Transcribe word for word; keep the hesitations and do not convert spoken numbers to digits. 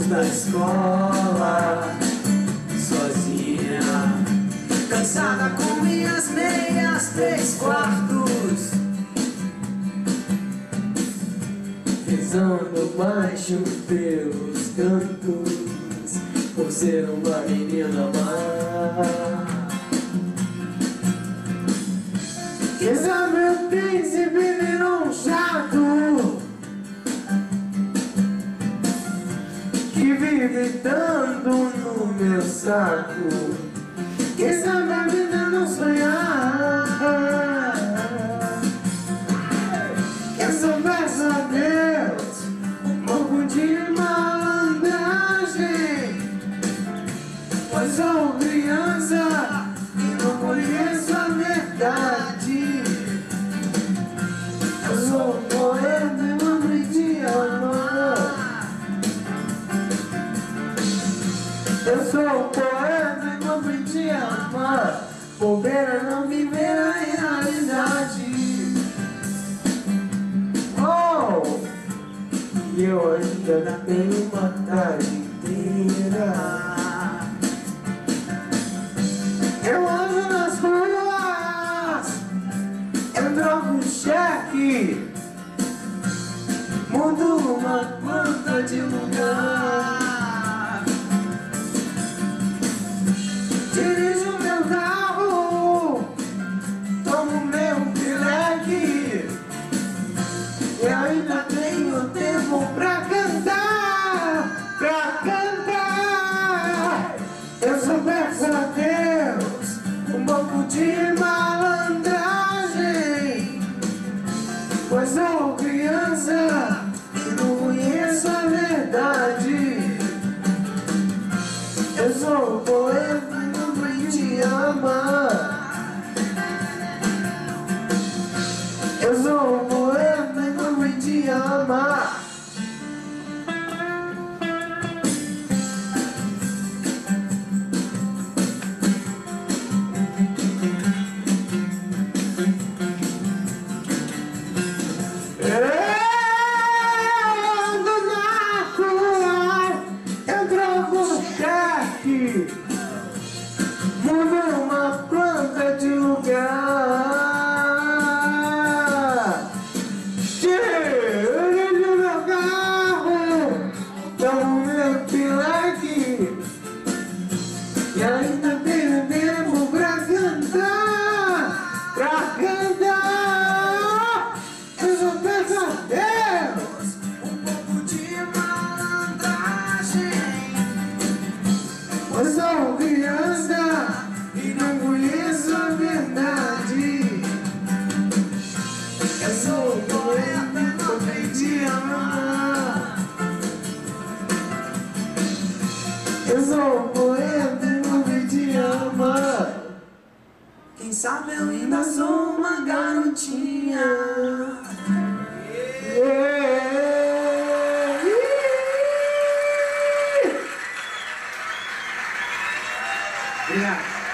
da escola, sozinha, cansada com minhas meias três quartos, rezando baixo pelos cantos, por ser uma menina má. Quizá meu príncipe virou um chato que vive dando no meu saco. Quizá minha vida não sonhar. Que eu sou peço a Deus um pouco de malandragem, pois sou criança e não conheço a verdade. Eu sou um poeta e não aprendi a amar. Eu sou um poeta e não aprendi a amar. Bobeira não viver a realidade. Oh! E eu ainda tenho uma tarde inteira. Eu ando nas ruas, eu troco um cheque, mudo uma planta de lugar, dirijo meu carro, tomo meu pileque, e ainda tenho tempo pra cantar, pra cantar. Eu sou peço a Deus um pouco de malandragem, pois sou criança e não conheço a verdade. Eu sou um poeta e não aprendi a amar. Eu sou um poeta e não aprendi a amar. Mudo uma planta de lugar, dirijo meu carro, tomo meu pileque, e ainda tenho tempo pra cantar, pra cantar. Eu só peço a Deus um pouco de malandragem, pois sou criança e não conheço a verdade. Eu sou um poeta e não aprendi a amar. Eu sou um poeta e não aprendi a amar. Quem sabe eu ainda sou uma garotinha.